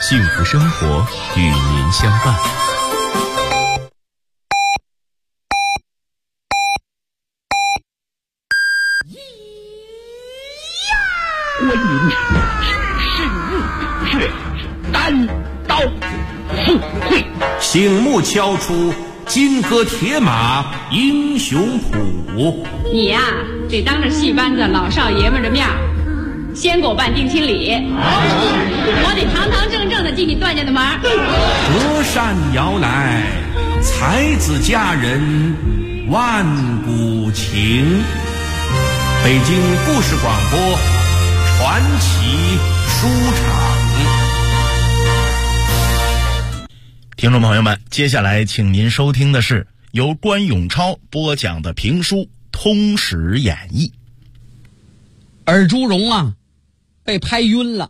幸福生活与您相伴。 观音是日月单刀赴会， 醒目敲出金戈铁马英雄谱。 你呀，得当着戏班子老少爷们的面先给我办定亲礼，我得堂堂正正的进你段家的门。 隔山遥来，才子佳人万古情。北京故事广播传奇书场。 听众朋友们，接下来请您收听的是由关永超播讲的评书《通史演义》。 尔朱荣啊，被拍晕了，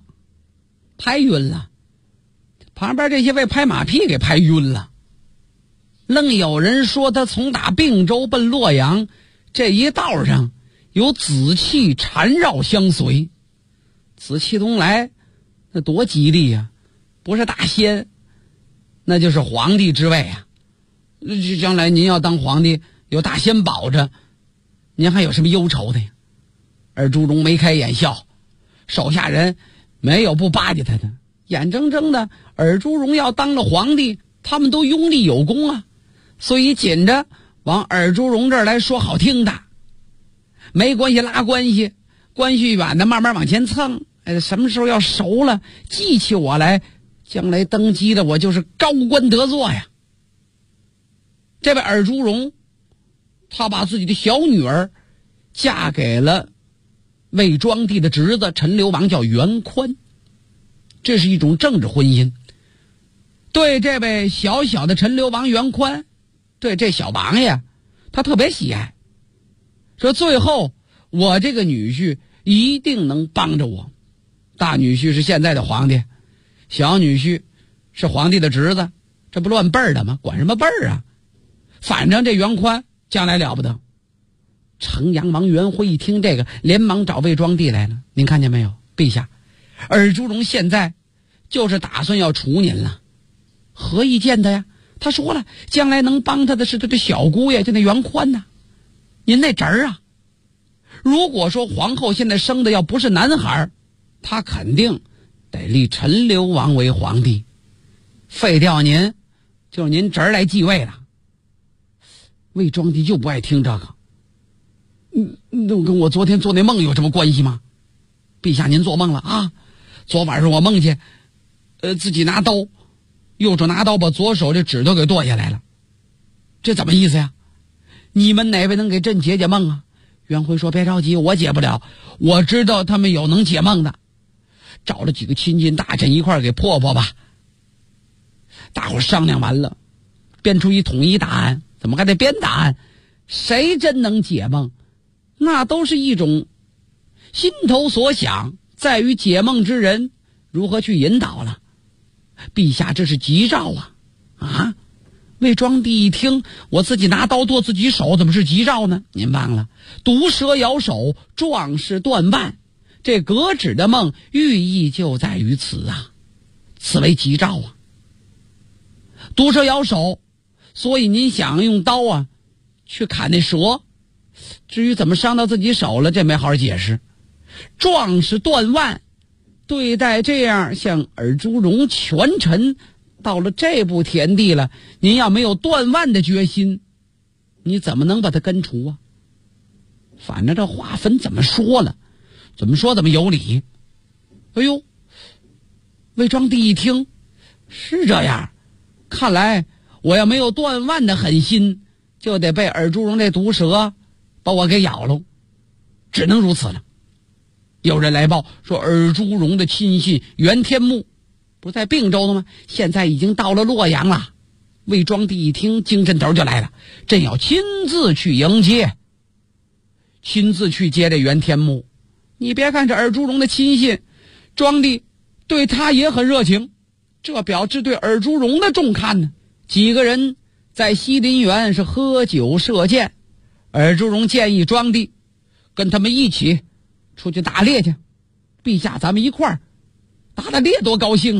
旁边这些被拍马屁给拍晕了，愣有人说他从打并州奔洛阳这一道上有紫气缠绕相随。紫气东来，那多吉利呀！不是大仙，那就是皇帝之位啊！将来您要当皇帝，有大仙保着，您还有什么忧愁的呀？而朱荣眉开眼笑，手下人没有不巴结他的，眼睁睁的尔朱荣要当了皇帝，他们都拥立有功啊，所以紧着往尔朱荣这儿来说好听的，没关系拉关系，关系远的慢慢往前蹭，什么时候要熟了，记起我来，将来登基的我就是高官得坐呀。这位尔朱荣，他把自己的小女儿嫁给了魏庄帝的侄子陈留王，叫袁宽，这是一种政治婚姻。对这位小小的陈留王袁宽，对这小王爷他特别喜爱，说最后我这个女婿一定能帮着我。大女婿是现在的皇帝，小女婿是皇帝的侄子，这不乱辈儿的吗？管什么辈儿啊？反正这袁宽将来了不得。城阳王袁辉一听这个，连忙找魏庄帝来了。您看见没有，陛下，尔朱荣现在就是打算要除您了。何以见的呀？他说了，将来能帮他的是他的小姑爷，就那袁宽呐，您那侄儿啊。如果说皇后现在生的要不是男孩，他肯定得立陈留王为皇帝，废掉您，就是您侄儿来继位了。魏庄帝就不爱听这个。那跟我昨天做那梦有什么关系吗？陛下您做梦了啊？昨晚上我梦见自己拿刀，右手拿刀把左手这指头给剁下来了，这怎么意思呀？你们哪位能给朕解解梦啊？袁辉说别着急，我解不了，我知道他们有能解梦的，找了几个亲近大臣一块给破破吧。大伙商量完了，编出一统一答案。怎么还得编答案？谁真能解梦，那都是一种心头所想，在于解梦之人如何去引导了。陛下这是吉兆啊！魏庄帝一听，我自己拿刀剁自己手，怎么是吉兆呢？您忘了，毒蛇咬手，壮士断腕，这革旨的梦寓意就在于此啊，此为吉兆啊。毒蛇咬手，所以您想用刀啊去砍那蛇，至于怎么伤到自己手了，这没好好解释。壮士断腕，对待这样像尔朱荣权臣到了这步田地了，您要没有断腕的决心，你怎么能把他根除啊？反正这话分怎么说了，怎么说怎么有理。哎呦，魏庄帝一听是这样，看来我要没有断腕的狠心，就得被尔朱荣这毒蛇把我给咬了，只能如此了。有人来报说，尔朱荣的亲信袁天穆不是在并州的吗？现在已经到了洛阳了。魏庄帝一听，精神头就来了，朕要亲自去迎接，亲自去接这袁天穆。你别看这尔朱荣的亲信，庄帝对他也很热情，这表示对尔朱荣的重看呢。几个人在西林园是喝酒射箭，尔朱荣建议庄帝跟他们一起出去打猎去。陛下，咱们一块儿打打猎多高兴啊！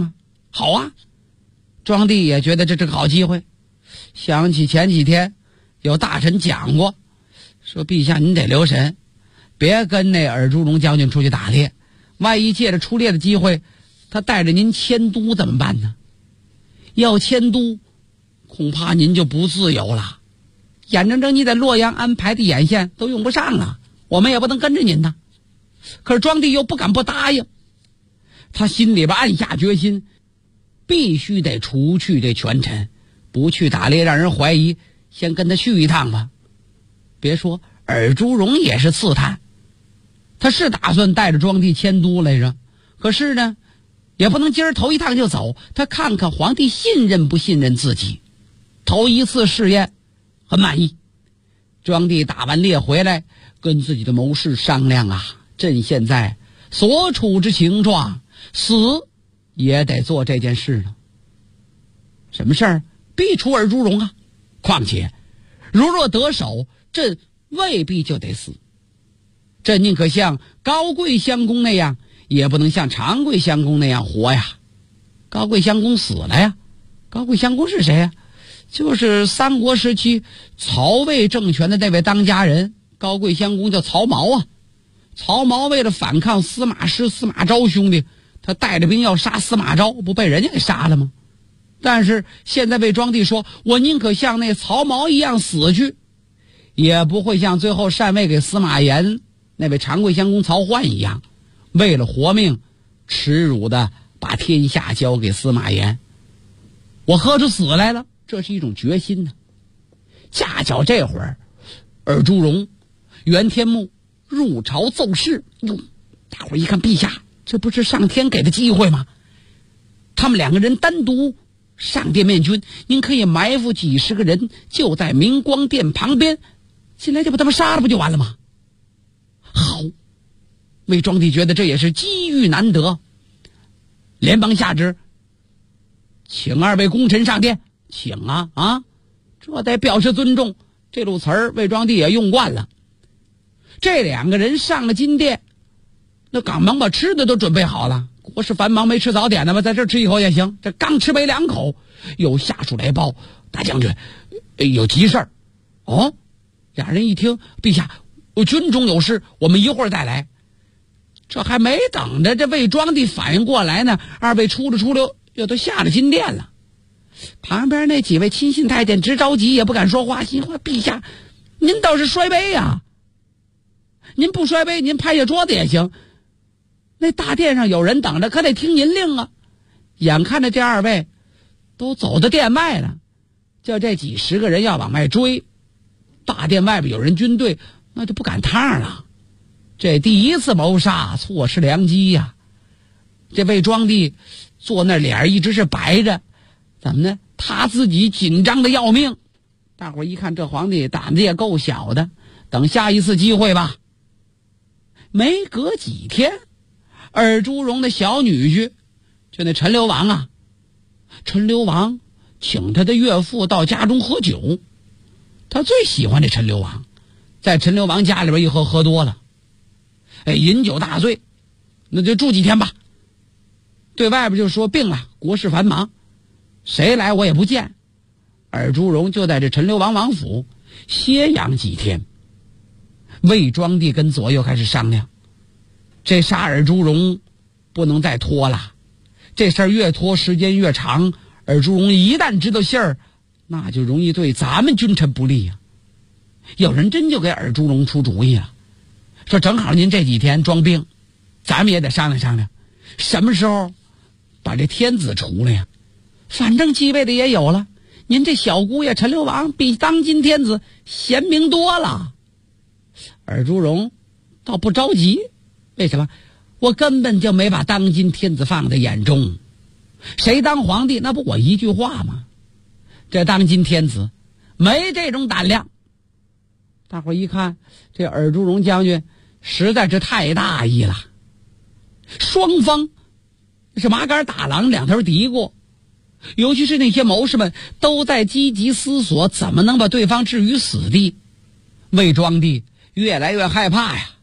好啊，庄帝也觉得这是个好机会，想起前几天有大臣讲过，说陛下您得留神，别跟那尔朱荣将军出去打猎，万一借着出猎的机会他带着您迁都怎么办呢？要迁都恐怕您就不自由了，眼睁睁你在洛阳安排的眼线都用不上了，我们也不能跟着您呐。可是庄帝又不敢不答应，他心里边暗下决心，必须得除去这权臣，不去打猎让人怀疑，先跟他续一趟吧。别说尔朱荣也是刺探，他是打算带着庄帝迁都来着，可是呢也不能今儿头一趟就走，他看看皇帝信任不信任自己。头一次试验很满意，庄帝打完猎回来跟自己的谋士商量啊，朕现在所处之情状，死也得做这件事呢。什么事儿？必除尔朱荣啊，况且如若得手，朕未必就得死，朕宁可像高贵襄公那样，也不能像长贵襄公那样活呀。高贵襄公死了呀，高贵襄公是谁呀？就是三国时期曹魏政权的那位当家人，高贵襄公叫曹髦啊。曹髦为了反抗司马师、司马昭兄弟，他带着兵要杀司马昭，不被人家给杀了吗？但是现在魏庄帝说，我宁可像那曹髦一样死去，也不会像最后禅位给司马炎那位长贵襄公曹奂一样，为了活命耻辱的把天下交给司马炎。我喝出死来了，这是一种决心呢。恰巧这会儿尔朱荣、袁天穆入朝奏事，大伙儿一看，陛下这不是上天给的机会吗？他们两个人单独上殿面君，您可以埋伏几十个人，就在明光殿旁边，进来就把他们杀了不就完了吗？好，魏庄帝觉得这也是机遇难得，连忙下旨，请二位功臣上殿，请啊，这得表示尊重。这路词儿魏庄帝也用惯了。这两个人上了金殿，那赶忙把吃的都准备好了。国事繁忙没吃早点的吗？在这吃一口也行。这刚吃没两口，有下属来报，大将军有急事儿。哦，俩人一听，陛下我军中有事，我们一会儿再来。这还没等着这魏庄帝反应过来呢，二位出溜又都下了金殿了。旁边那几位亲信太监直着急，也不敢说话，心话陛下您倒是摔杯呀，您不摔杯您拍下桌子也行，那大殿上有人等着，可得听您令啊。眼看着这二位都走到殿外了，就这几十个人要往外追，大殿外边有人军队，那就不赶趟了。这第一次谋杀，错失良机呀。这魏庄帝坐那脸一直是白着，怎么呢？他自己紧张的要命。大伙一看这皇帝胆子也够小的，等下一次机会吧。没隔几天，尔朱荣的小女婿就那陈留王啊，陈留王请他的岳父到家中喝酒，他最喜欢这陈留王，在陈留王家里边一喝多了，饮酒大醉，那就住几天吧。对外边就说病了，国事繁忙，谁来我也不见。尔朱荣就在这陈留王王府歇养几天。魏庄帝跟左右开始商量，这杀尔朱荣不能再拖了，这事儿越拖时间越长，尔朱荣一旦知道信儿，那就容易对咱们君臣不利啊。有人真就给尔朱荣出主意了，说正好您这几天装病，咱们也得商量商量，什么时候把这天子除了呀？反正继位的也有了，您这小姑爷陈留王比当今天子贤明多了。尔朱荣倒不着急，为什么？我根本就没把当今天子放在眼中，谁当皇帝那不我一句话吗？这当今天子没这种胆量。大伙一看这尔朱荣将军实在是太大意了，双方是麻杆打狼，两头嘀咕，尤其是那些谋士们都在积极思索怎么能把对方置于死地。魏庄帝越来越害怕呀，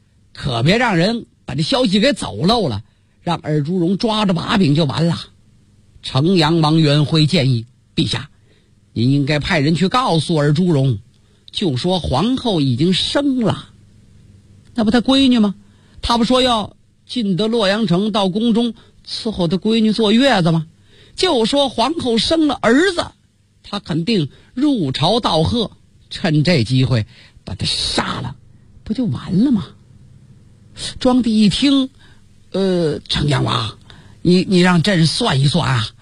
可别让人把这消息给走漏了，让尔朱荣抓着把柄就完了。 城阳王元辉建议，陛下，您应该派人去告诉尔朱荣，就说皇后已经生了。那不他闺女吗？他不说要进得洛阳城，到宫中伺候他闺女坐月子吗？就说皇后生了儿子，他肯定入朝道贺，趁这机会把他杀了，不就完了吗？庄帝一听，城阳王，你让朕算一算啊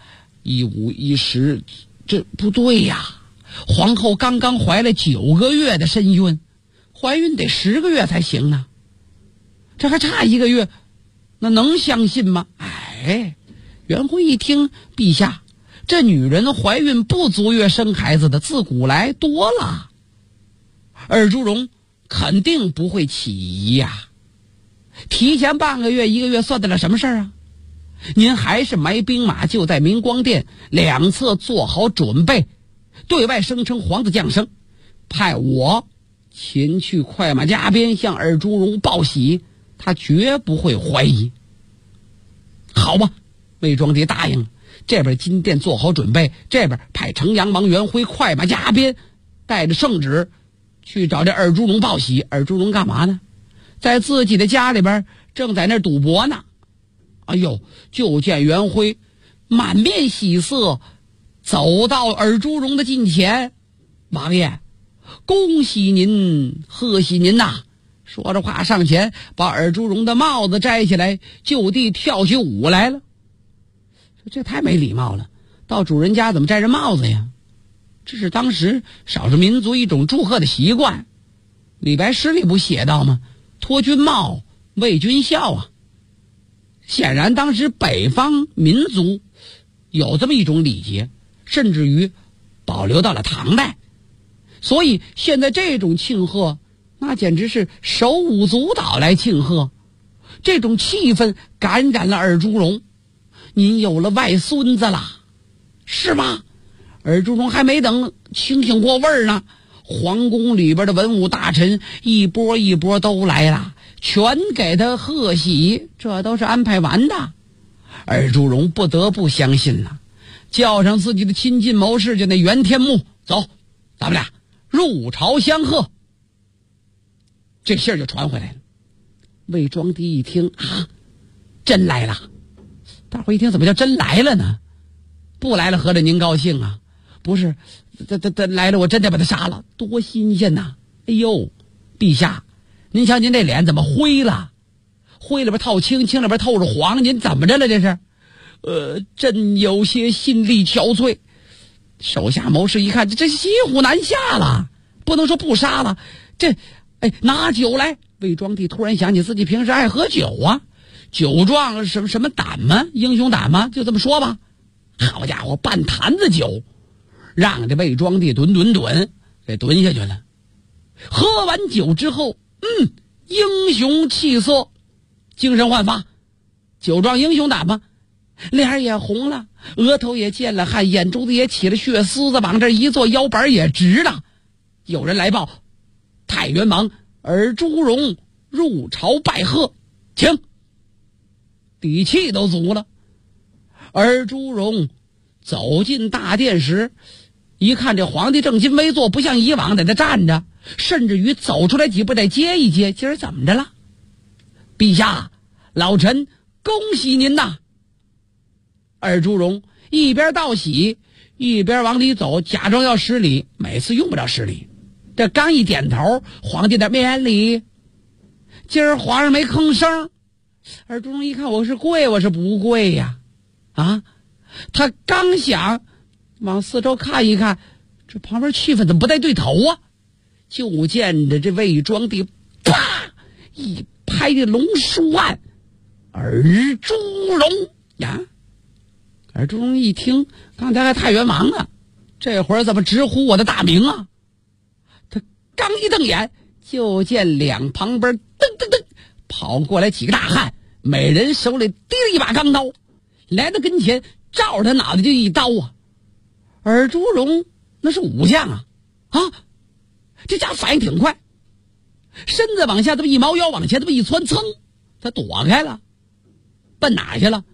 ，15、10，这不对呀。皇后刚刚怀了9个月的身孕，怀孕得10个月才行呢，这还差1个月，那能相信吗？元辉一听，陛下，这女人怀孕不足月生孩子的自古来多了，尔朱荣肯定不会起疑呀。提前半个月1个月算得了什么事儿啊？您还是埋兵马就在明光殿两侧做好准备，对外声称皇子降生，派我前去快马加鞭向尔朱荣报喜，他绝不会怀疑。好吧，魏庄帝答应了，这边金殿做好准备，这边派城阳王元辉快马加鞭带着圣旨去找这尔朱荣报喜。尔朱荣干嘛呢？在自己的家里边正在那赌博呢。哎呦，就见元辉满面喜色走到尔朱荣的近前，王爷，恭喜您，贺喜您呐！说着话上前把尔朱荣的帽子摘下来，就地跳起舞来了。这太没礼貌了，到主人家怎么摘人帽子呀？这是当时少数民族一种祝贺的习惯，李白诗里不写到吗？脱军帽，为君孝啊。显然当时北方民族有这么一种礼节，甚至于保留到了唐代。所以现在这种庆贺，那简直是手舞足蹈来庆贺，这种气氛感染了尔朱荣。您有了外孙子了，是吗？尔朱荣还没等清醒过味儿呢，皇宫里边的文武大臣一波一波都来了，全给他贺喜，这都是安排完的。尔朱荣不得不相信了，叫上自己的亲近谋士就那袁天穆，走，咱们俩入朝相贺。这信儿就传回来了。魏庄帝一听啊，真来了。大伙一听，怎么叫真来了呢？不来了合着您高兴啊？不是，这来了我真得把他杀了，多新鲜呐！哎呦，陛下，您瞧您这脸怎么灰了？灰里边透青，青里边透着黄，您怎么着了这是？朕有些心力憔悴。手下谋士一看，这骑虎难下了，不能说不杀了。拿酒来。魏庄帝突然想起自己平时爱喝酒啊，酒壮什么胆吗？英雄胆吗？就这么说吧。好家伙，半坛子酒，让这魏庄帝吨给蹲下去了。喝完酒之后，英雄气色，精神焕发，酒壮英雄胆吗？脸也红了，额头也见了汗，眼珠子也起了血丝子，往这一坐，腰板也直了。有人来报，太原王尔朱荣入朝拜贺，请。底气都足了。尔朱荣走进大殿时，一看这皇帝正襟危坐，不像以往在那站着，甚至于走出来几步再接一接。今儿怎么着了？陛下，老臣恭喜您呐！尔朱荣一边道喜，一边往里走，假装要施礼。每次用不着施礼，这刚一点头，皇帝的免礼。今儿皇上没吭声。尔朱荣一看，我是跪我是不跪呀？他刚想往四周看一看，这旁边气氛怎么不带对头啊？就见着这魏庄帝啪一拍这龙书案，尔朱荣呀！尔朱荣一听，刚才还太原王呢，这会儿怎么直呼我的大名啊？他刚一瞪眼，就见两旁边噔噔噔跑过来几个大汉，每人手里提着一把钢刀，来到跟前，照着他脑袋就一刀啊！尔朱荣那是武将啊，这家伙反应挺快，身子往下这么一猫腰，往前这么一窜，噌，他躲开了。奔哪去了？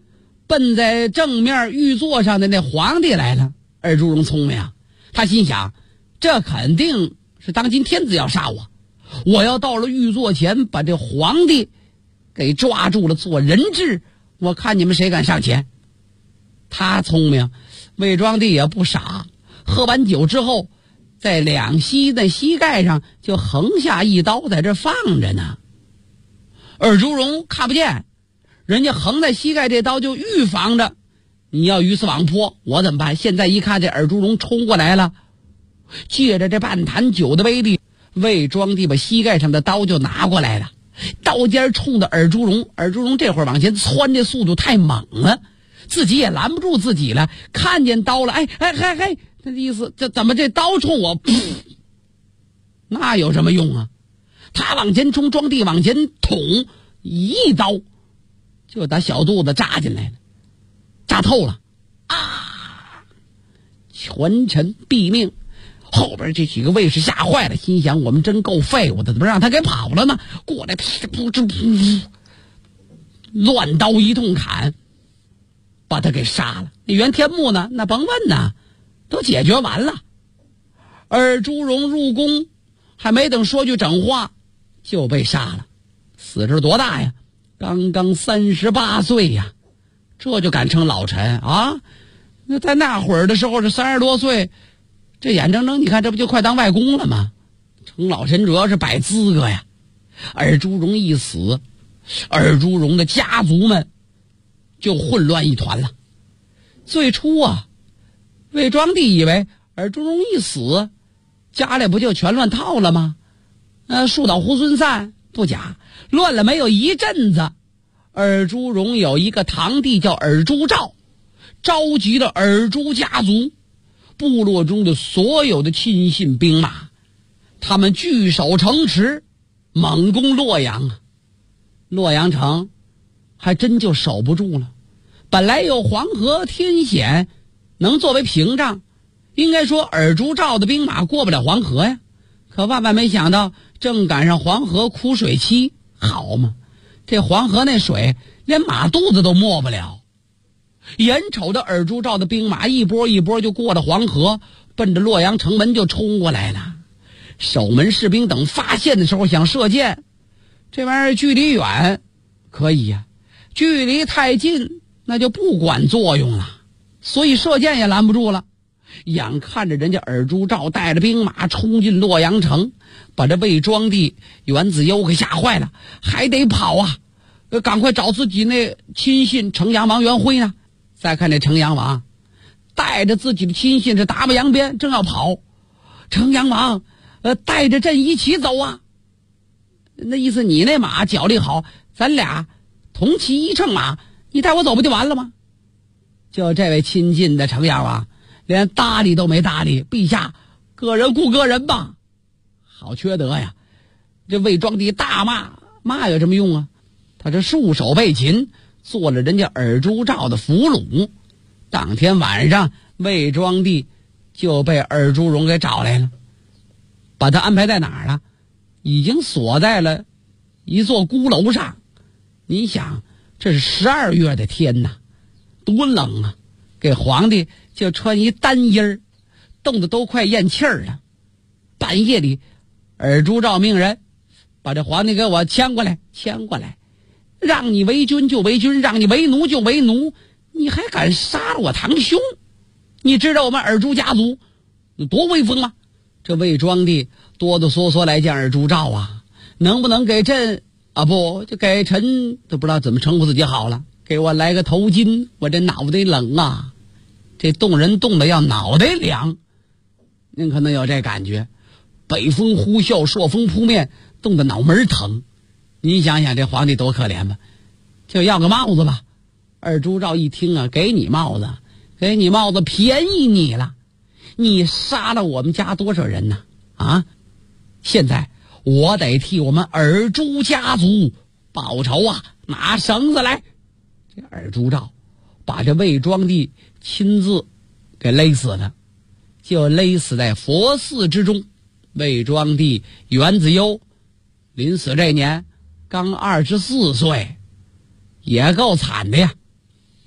奔在正面玉座上的那皇帝来了。尔朱荣聪明啊，他心想，这肯定是当今天子要杀我，我要到了玉座前把这皇帝给抓住了做人质，我看你们谁敢上前。他聪明，魏庄帝也不傻，喝完酒之后在两膝的膝盖上就横下一刀，在这放着呢。尔朱荣看不见，人家横在膝盖这刀就预防着你要鱼死网破，我怎么办？现在一看这尔朱荣冲过来了，借着这半坛酒的威力，魏庄帝把膝盖上的刀就拿过来了，刀尖冲着尔朱荣。尔朱荣这会儿往前窜，这速度太猛了，自己也拦不住自己了，看见刀了，他的意思这怎么这刀冲我？那有什么用啊？他往前冲，庄帝往前捅，一刀就把小肚子扎进来了，扎透了啊！权臣毙命。后边这几个卫士吓坏了，心想我们真够废物的，怎么让他给跑了呢？过来噗噗乱刀一通砍，把他给杀了。那袁天穆呢？那甭问呢，都解决完了。尔朱荣入宫，还没等说句整话，就被杀了。死时多大呀？刚刚38岁呀，这就敢称老臣啊？那在那会儿的时候，这30多岁，这眼睁睁你看这不就快当外公了吗？称老臣主要是摆资格呀。尔朱荣一死，尔朱荣的家族们就混乱一团了。最初啊，魏庄帝以为尔朱荣一死，家里不就全乱套了吗？树倒猢狲散，不假，乱了没有一阵子。尔朱荣有一个堂弟叫尔朱兆，召集了尔朱家族部落中的所有的亲信兵马，他们据守城池，猛攻洛阳啊。洛阳城还真就守不住了。本来有黄河天险能作为屏障，应该说尔朱兆的兵马过不了黄河呀。可万万没想到，正赶上黄河枯水期，好嘛，这黄河那水连马肚子都没不了。眼瞅着尔朱兆的兵马一波一波就过了黄河，奔着洛阳城门就冲过来了。守门士兵等发现的时候想射箭，这玩意儿距离远可以呀，距离太近那就不管作用了，所以射箭也拦不住了。眼看着人家尔朱兆带着兵马冲进洛阳城，把这魏庄帝袁子攸给吓坏了，还得跑啊，赶快找自己那亲信城阳王袁辉呢。再看这城阳王带着自己的亲信是打马扬鞭，正要跑，城阳王带着朕一起走啊。那意思你那马脚力好，咱俩同骑一乘马，你带我走不就完了吗？就这位亲近的城阳王连搭理都没搭理，陛下个人顾个人吧。好缺德呀！这魏庄帝大骂有什么用啊？他这束手被擒，做了人家尔朱兆的俘虏。当天晚上，魏庄帝就被尔朱荣给找来了，把他安排在哪儿了？已经锁在了一座孤楼上。你想，这是12月的天呐，多冷啊！给皇帝就穿一单衣儿，冻得都快咽气儿了。半夜里，尔朱兆命人把这皇帝给我牵过来，让你为君就为君，让你为奴就为奴，你还敢杀了我堂兄？你知道我们尔朱家族有多威风吗？这魏庄帝哆哆嗦嗦来见尔朱兆啊，能不能给朕啊？不，就给臣都不知道怎么称呼自己好了。给我来个头巾，我这脑袋冷啊，这冻人冻得要脑袋凉。您可能有这感觉，北风呼啸，朔风扑面，冻得脑门疼。你想想这皇帝多可怜吧，就要个帽子吧。尔朱兆一听啊，给你帽子便宜你了，你杀了我们家多少人呢？啊，现在我得替我们尔朱家族报仇啊，拿绳子来。这尔朱兆把这魏庄帝亲自给勒死了，就勒死在佛寺之中。魏庄帝袁子攸临死这年刚24岁，也够惨的呀。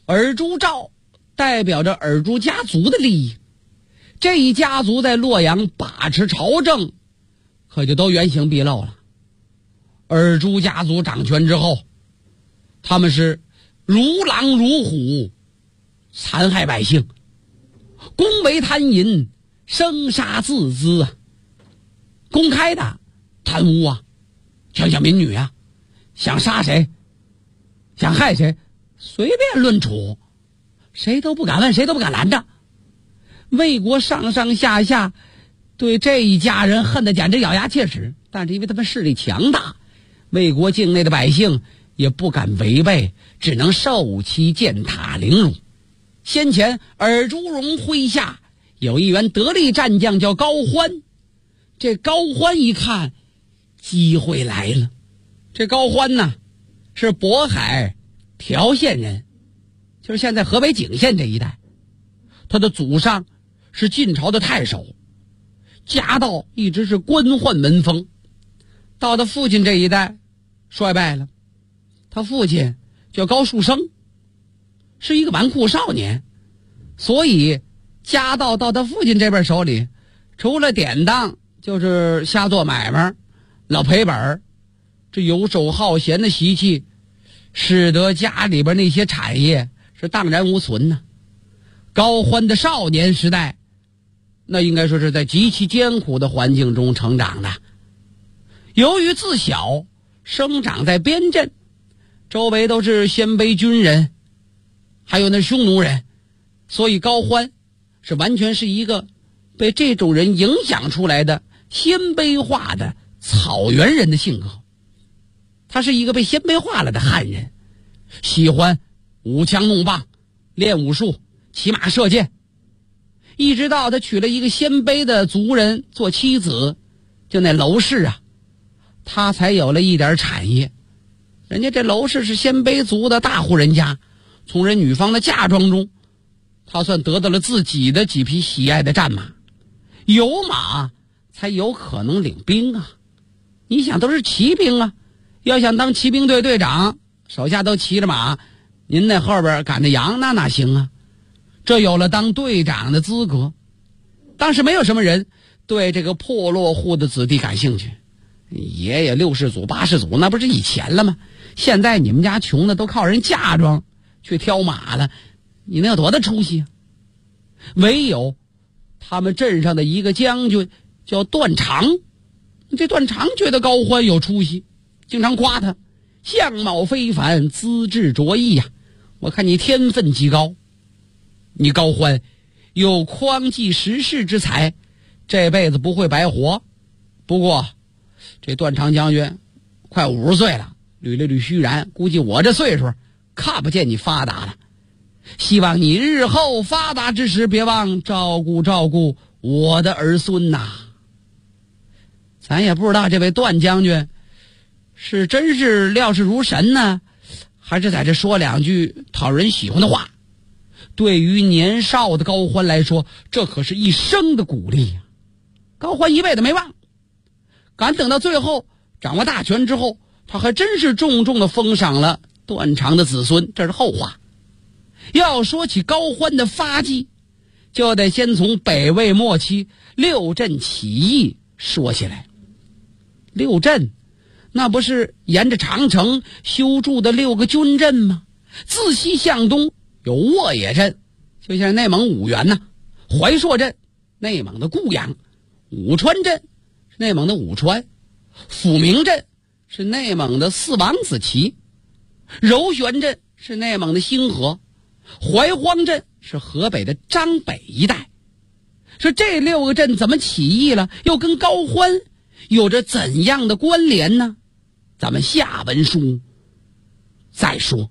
尔朱兆代表着尔朱家族的利益，这一家族在洛阳把持朝政，可就都原形毕露了。尔朱家族掌权之后，他们是如狼如虎，残害百姓，公为贪淫，生杀自恣啊，公开的贪污啊，强抢民女啊，想杀谁想害谁随便论处，谁都不敢问，谁都不敢拦着。魏国上上下下对这一家人恨得简直咬牙切齿，但是因为他们势力强大，魏国境内的百姓也不敢违背，只能受其践踏凌辱。先前尔朱荣麾下有一员得力战将叫高欢，这高欢一看机会来了。这高欢呢是渤海条县人，就是现在河北景县这一带。他的祖上是晋朝的太守，家道一直是官宦门风，到他父亲这一代衰败了。他父亲叫高树生，是一个纨绔少年，所以家道到他父亲这边手里，除了典当就是瞎做买卖，老赔本。这游手好闲的习气使得家里边那些产业是荡然无存呢。高欢的少年时代那应该说是在极其艰苦的环境中成长的。由于自小生长在边镇，周围都是鲜卑军人还有那匈奴人，所以高欢是完全是一个被这种人影响出来的鲜卑化的草原人的性格。他是一个被鲜卑化了的汉人，喜欢舞枪弄棒，练武术，骑马射箭，一直到他娶了一个鲜卑的族人做妻子，就那娄氏啊，他才有了一点产业。人家这娄氏是鲜卑族的大户人家，从人女方的嫁妆中，他算得到了自己的几匹喜爱的战马。有马才有可能领兵啊，你想都是骑兵啊，要想当骑兵队队长，手下都骑着马，您那后边赶着羊，那哪行啊？这有了当队长的资格。当时没有什么人对这个破落户的子弟感兴趣，爷爷6世祖8世祖那不是以前了吗？现在你们家穷的都靠人嫁妆去挑马了，你能有多大出息啊？唯有他们镇上的一个将军叫段长，这段长觉得高欢有出息，经常夸他相貌非凡，资质卓异呀，我看你天分极高，你高欢有匡济时世之才，这辈子不会白活。不过这段长将军快50岁了，捋了捋须髯，估计我这岁数看不见你发达了，希望你日后发达之时别忘照顾我的儿孙呐。咱也不知道这位段将军是真是料事如神呢，还是在这说两句讨人喜欢的话。对于年少的高欢来说，这可是一生的鼓励呀。高欢一辈子没忘，赶等到最后掌握大权之后，他还真是重重的封赏了段长的子孙，这是后话。要说起高欢的发迹，就得先从北魏末期六镇起义说起来。六镇那不是沿着长城修筑的6个军镇吗？自西向东有沃野镇，就像内蒙五原呐；怀朔镇，内蒙的固阳；武川镇是内蒙的武川；抚明镇是内蒙的四王子旗；柔玄镇是内蒙的兴河；怀荒镇是河北的张北一带。说这6个镇怎么起义了，又跟高欢有着怎样的关联呢？咱们下文书再说。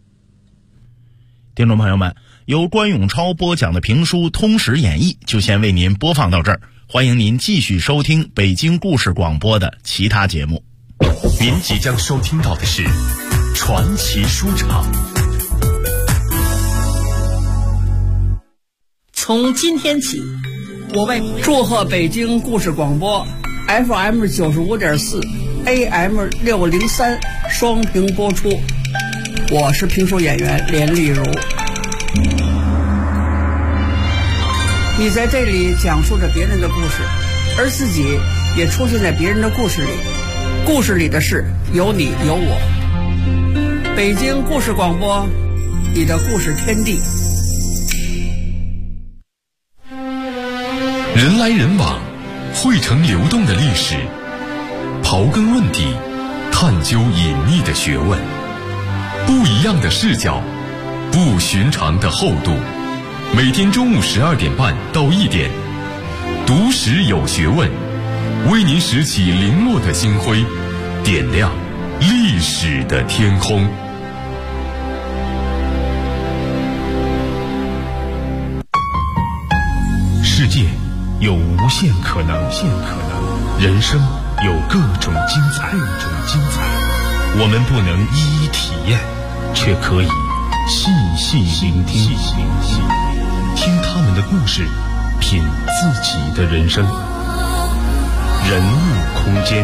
听众朋友们，由关永超播讲的评书《通史演义》就先为您播放到这儿，欢迎您继续收听北京故事广播的其他节目。 您即将收听到的是传奇书场。 从今天起，我为祝贺北京故事广播 FM 95.4 AM 603双屏播出。我是评书演员连丽如。 你在这里讲述着别人的故事，而自己也出现在别人的故事里。故事里的事有你有我。北京故事广播，你的故事天地。 人来人往，汇成流动的历史，刨根问底，探究隐秘的学问，不一样的视角，不寻常的厚度。每天中午12点半到1点，读史有学问，为您拾起零落的星辉，点亮历史的天空。 世界有无限可能，人生有各种精彩。我们不能一一体验，却可以细细聆听，听他们的故事，品自己的人生。人物空间，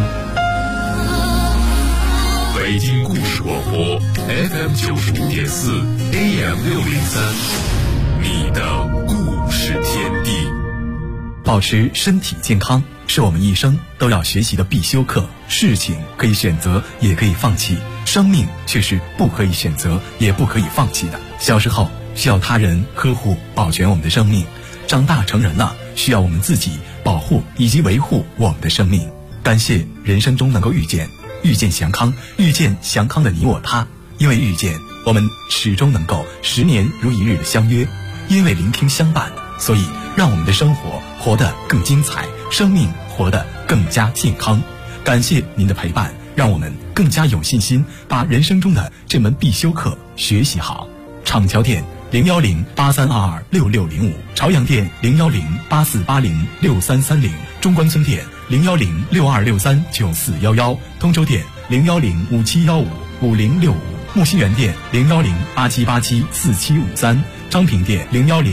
北京故事广播 FM 95.4 AM 603，你的故事天地。 保持身体健康是我们一生都要学习的必修课。事情可以选择，也可以放弃，生命却是不可以选择，也不可以放弃的。小时候需要他人呵护保全我们的生命，长大成人了需要我们自己保护以及维护我们的生命。感谢人生中能够遇见祥康，遇见祥康的你我他。因为遇见，我们始终能够10年如一日的相约；因为聆听相伴，所以让我们的生活活得更精彩，生命活得更加健康。感谢您的陪伴，让我们更加有信心把人生中的这门必修课学习好。厂桥店01083226605，朝阳店01084806330，中关村店01062639411，通州店01057155065，木樨园店01087874753，昌平店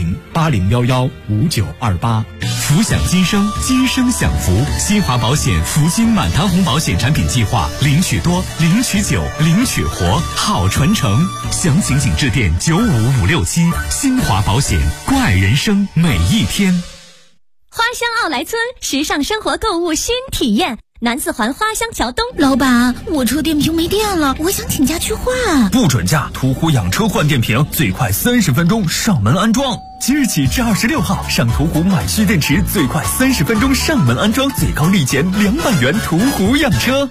01080115928。 福享今生，今生享福。新华保险福金满堂红保险产品计划，领取多，领取久，领取活，好传承。详情请致电95567。新华保险，关爱人生每一天。 花乡奥莱村，时尚生活购物新体验。南四环花乡桥东。 老板，我车电瓶没电了，我想请假去换。 不准假，途虎养车换电瓶，最快30分钟上门安装。即日起至26号，上途虎买蓄电池，最快30分钟上门安装，最高立减200元。途虎养车。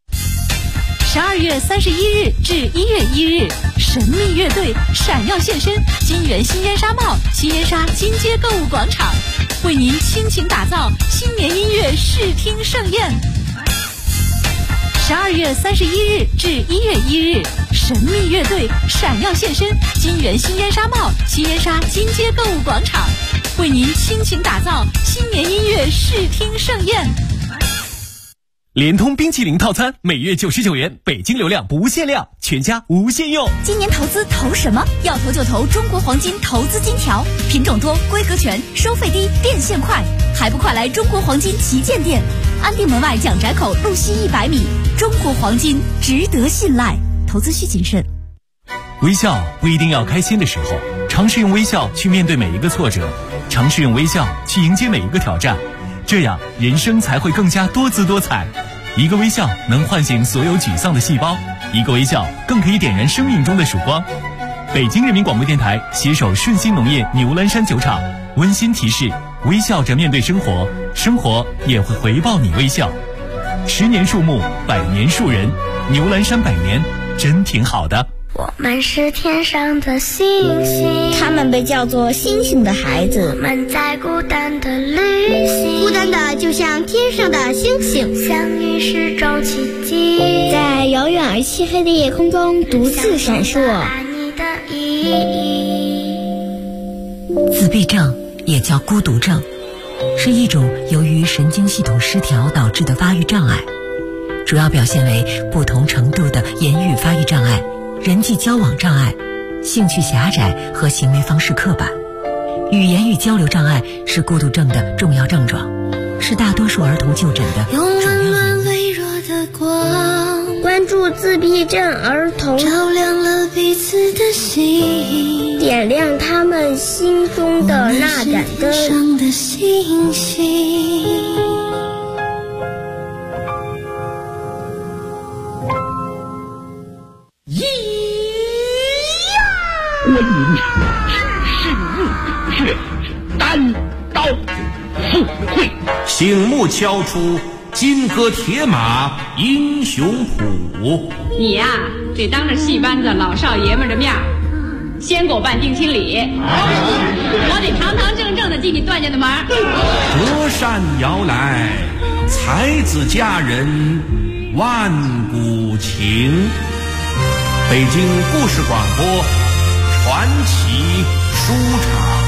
12月31日至1月1日，神秘乐队闪耀现身金源新烟纱帽西烟纱金街购物广场，为您倾情打造新年音乐视听盛宴。12月31日至1月1日，神秘乐队闪耀现身金源新烟纱帽西烟纱金街购物广场，为您倾情打造新年音乐视听盛宴。 联通冰淇淋套餐每月99元，北京流量不限量，全家无限用。 今年投资投什么？要投就投中国黄金投资金条，品种多，规格全，收费低，变现快，还不快来中国黄金旗舰店，安定门外蒋宅口路西100米。中国黄金值得信赖，投资需谨慎。 微笑不一定要开心的时候，尝试用微笑去面对每一个挫折，尝试用微笑去迎接每一个挑战，这样人生才会更加多姿多彩。一个微笑能唤醒所有沮丧的细胞，一个微笑更可以点燃生命中的曙光。北京人民广播电台携手顺心农业牛栏山酒厂温馨提示：微笑着面对生活，生活也会回报你微笑。10年树木，100年树人，牛栏山100年真挺好的。 我们是天上的星星， 他们被叫做星星的孩子。 我们在孤单的旅行， 孤单的就像天上的星星， 相遇是种奇迹， 在遥远而漆黑的夜空中独自闪烁。 爱你的意义。 自闭症也叫孤独症，是一种由于神经系统失调导致的发育障碍，主要表现为不同程度的言语发育障碍、人际交往障碍、兴趣狭窄和行为方式刻板。语言与交流障碍是孤独症的重要症状，是大多数儿童就诊的主要原因。 用温暖微弱的光关注自闭症儿童， 照亮了彼此的心， 点亮他们心中的那盏灯。 上的星星。 观音是日月，单刀赴会， 醒目敲出金戈铁马英雄谱。 你呀，得当着戏班子老少爷们的面先给我办定亲礼，我得堂堂正正的进你段家的门。 隔山遥来，才子佳人万古情。北京故事广播传奇书场。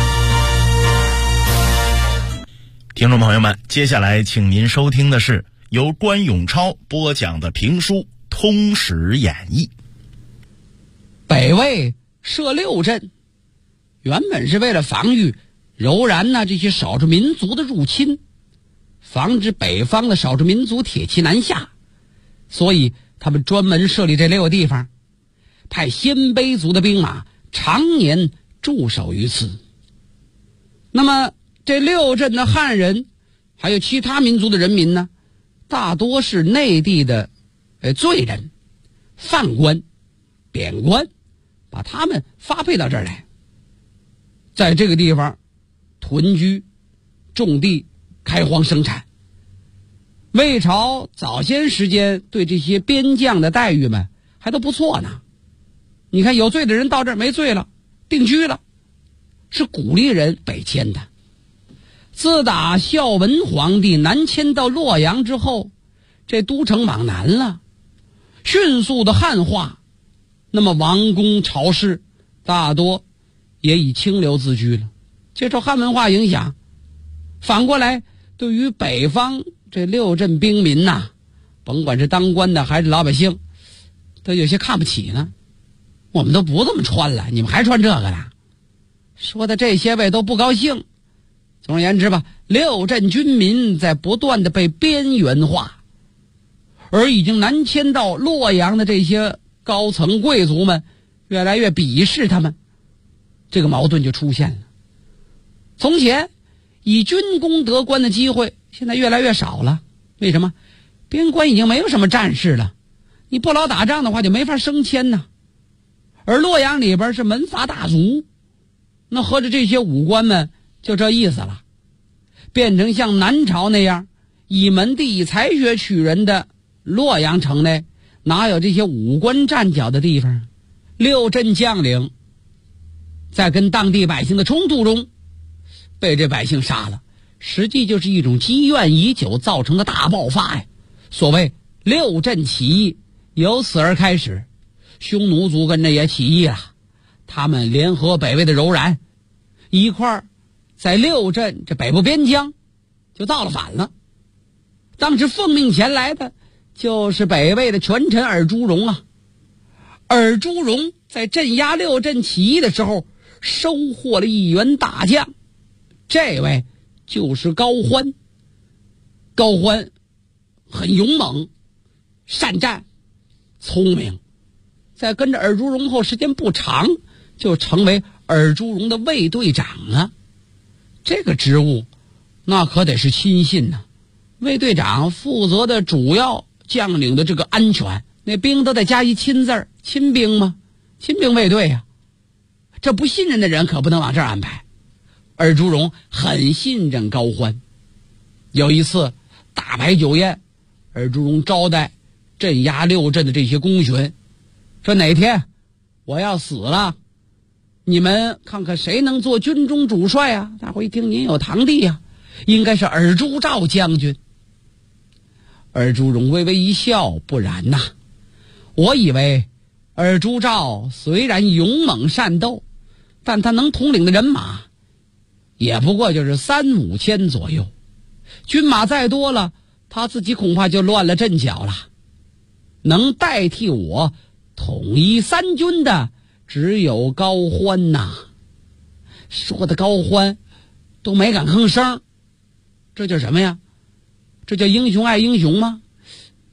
听众朋友们，接下来请您收听的是由关永超播讲的评书《通史演义》。 北魏设六镇，原本是为了防御柔然这些少数民族的入侵，防止北方的少数民族铁骑南下，所以他们专门设立这6个地方，派鲜卑族的兵马常年驻守于此。那么这6镇的汉人还有其他民族的人民呢，大多是内地的罪人、犯官、贬官，把他们发配到这儿来，在这个地方屯居、种地、开荒生产。魏朝早先时间对这些边将的待遇们还都不错呢。你看有罪的人到这儿没罪了，定居了，是鼓励人北迁的。自打孝文皇帝南迁到洛阳之后，这都城往南了，迅速的汉化，那么王公朝士大多也以清流自居了，接受汉文化影响。反过来对于北方这6镇兵民甭管是当官的还是老百姓，都有些看不起呢。我们都不这么穿了，你们还穿这个呢？说的这些位都不高兴。总而言之吧，6镇军民在不断的被边缘化，而已经南迁到洛阳的这些高层贵族们越来越鄙视他们，这个矛盾就出现了。从前以军功得官的机会现在越来越少了，为什么？边关已经没有什么战士了，你不老打仗的话就没法升迁呢。而洛阳里边是门阀大族，那合着这些武官们就这意思了，变成像南朝那样以门第以才学取人的洛阳城内，哪有这些武官站脚的地方？6镇将领在跟当地百姓的冲突中被这百姓杀了，实际就是一种积怨已久造成的大爆发呀。所谓6镇起义由此而开始，匈奴族跟着也起义了，他们联合北魏的柔然一块儿在6镇这北部边疆就造了反了。当时奉命前来的就是北魏的权臣尔朱荣啊。尔朱荣在镇压6镇起义的时候收获了一员大将，这位就是高欢。高欢很勇猛、善战、聪明，在跟着尔朱荣后时间不长，就成为尔朱荣的卫队长了。这个职务那可得是亲信呢。卫队长负责的主要将领的这个安全，那兵都得加一亲字儿，亲兵吗？亲兵卫队啊，这不信任的人可不能往这儿安排。尔朱荣很信任高欢。有一次大摆酒宴，尔朱荣招待镇压6镇的这些功勋，说哪天我要死了，你们看看谁能做军中主帅啊？大伙一听您有堂弟啊，应该是尔朱兆将军。尔朱荣微微一笑，不然呐，我以为尔朱兆虽然勇猛善斗，但他能统领的人马也不过就是3-5千左右，军马再多了，他自己恐怕就乱了阵脚了。能代替我统一3军的只有高欢呐。说的高欢都没敢吭声，这叫什么呀？这叫英雄爱英雄吗？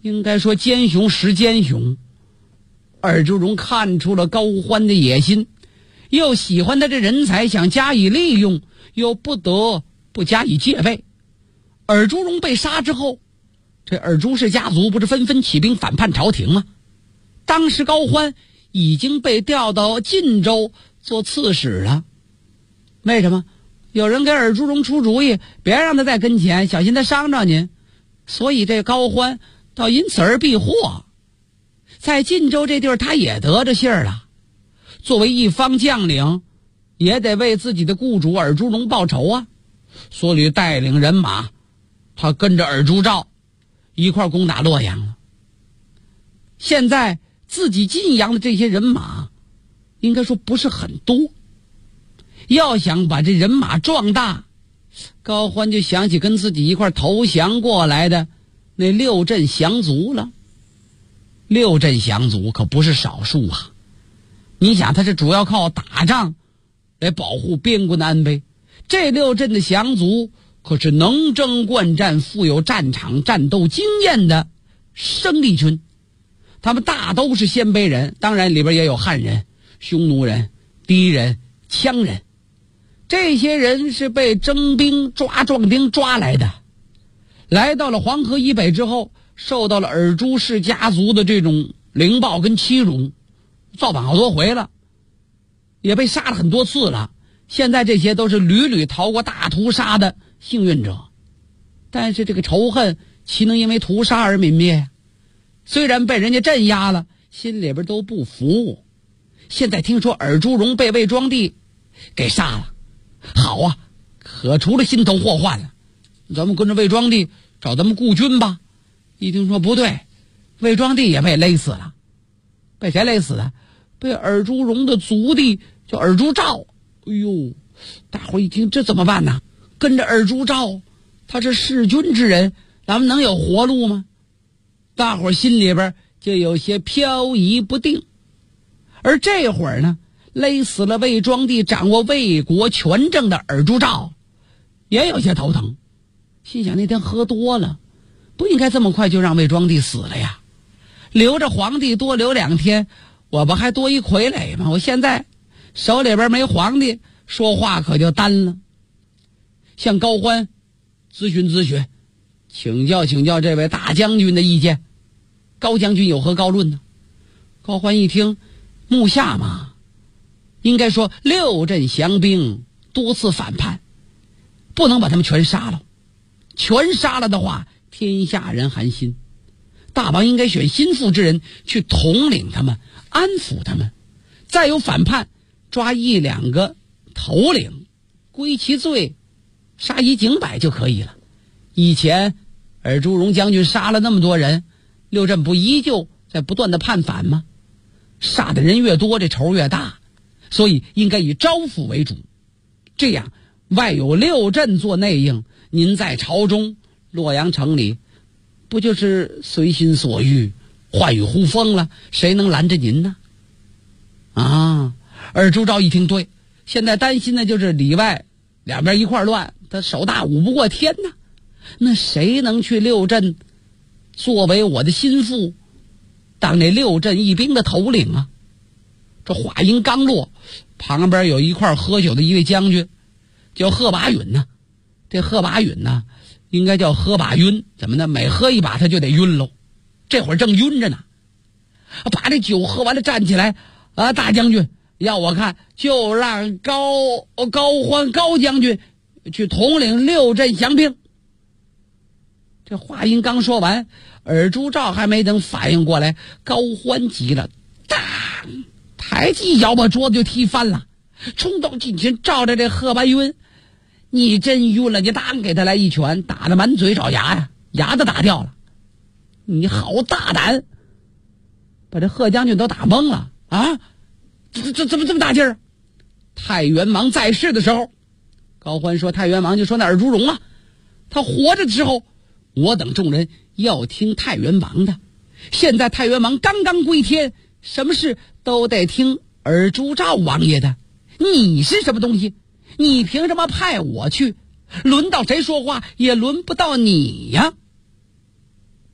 应该说奸雄识奸雄。尔朱荣看出了高欢的野心，又喜欢他这人才，想加以利用，又不得不加以戒备。尔朱荣被杀之后，这尔朱氏家族不是纷纷起兵反叛朝廷吗？当时高欢已经被调到晋州做刺史了。为什么？有人给尔朱荣出主意，别让他在跟前，小心他伤着您。所以这高欢倒因此而避祸。在晋州这地儿他也得着信儿了，作为一方将领，也得为自己的雇主尔朱荣报仇啊。所以带领人马，他跟着尔朱兆一块攻打洛阳了。现在自己晋阳的这些人马应该说不是很多，要想把这人马壮大，高欢就想起跟自己一块投降过来的那六镇降卒了。六镇降卒可不是少数啊，你想他是主要靠打仗来保护边关的安危，这六镇的降卒可是能征惯战、富有战场战斗经验的生力军，他们大都是鲜卑人，当然里边也有汉人、匈奴人、氐人、羌人。这些人是被征兵抓壮丁抓来的，来到了黄河以北之后，受到了尔朱氏家族的这种凌暴跟欺辱，造反好多回了，也被杀了很多次了。现在这些都是屡屡逃过大屠杀的幸运者，但是这个仇恨岂能因为屠杀而泯灭？虽然被人家镇压了，心里边都不服。现在听说尔朱荣被魏庄帝给杀了，好啊，可除了心头祸患了，咱们跟着魏庄帝找咱们顾军吧。一听说不对，魏庄帝也被勒死了。被谁勒死的？被尔朱荣的族弟叫尔朱兆。哎呦，大伙一听这怎么办呢？跟着尔朱兆，他是弑君之人，咱们能有活路吗？大伙心里边就有些飘移不定。而这会儿呢，勒死了魏庄帝掌握魏国权政的尔朱兆也有些头疼，心想那天喝多了，不应该这么快就让魏庄帝死了呀，留着皇帝多留2天，我不还多一傀儡吗？我现在手里边没皇帝，说话可就单了。向高欢咨询咨询，请教这位大将军的意见，高将军有何高论呢？高欢一听，目下嘛，应该说六镇降兵多次反叛，不能把他们全杀了，全杀了的话天下人寒心，大王应该选心腹之人去统领他们，安抚他们，再有反叛抓1-2个头领，归其罪，杀一儆百就可以了。以前尔朱荣将军杀了那么多人，六镇不依旧在不断的叛反吗？杀的人越多，这仇越大，所以应该以招抚为主。这样外有六镇做内应，您在朝中洛阳城里不就是随心所欲，唤雨呼风了？谁能拦着您呢？啊！尔朱兆一听，对，现在担心的就是里外两边一块乱，他手大舞不过天呐。那谁能去六镇作为我的心腹，当那六镇一兵的头领啊？这话音刚落，旁边有一块喝酒的一位将军叫贺拔允呢。这贺拔允呢，应该叫喝把晕，怎么呢？每喝一把他就得晕喽。这会儿正晕着呢，把这酒喝完了站起来啊！大将军，要我看就让高欢高将军去统领六镇降兵。这话音刚说完，尔朱兆还没等反应过来，高欢急了，当抬起一脚把桌子就踢翻了，冲到近前照着这贺白晕，你真晕了，你当给他来一拳，打得满嘴找牙呀，牙都打掉了。你好大胆，把这贺将军都打懵了啊！怎么这么大劲儿？太原王在世的时候，高欢说太原王就说那尔朱荣啊，他活着的时候，我等众人要听太原王的，现在太原王刚刚归天，什么事都得听尔朱兆王爷的。你是什么东西？你凭什么派我去？轮到谁说话也轮不到你呀！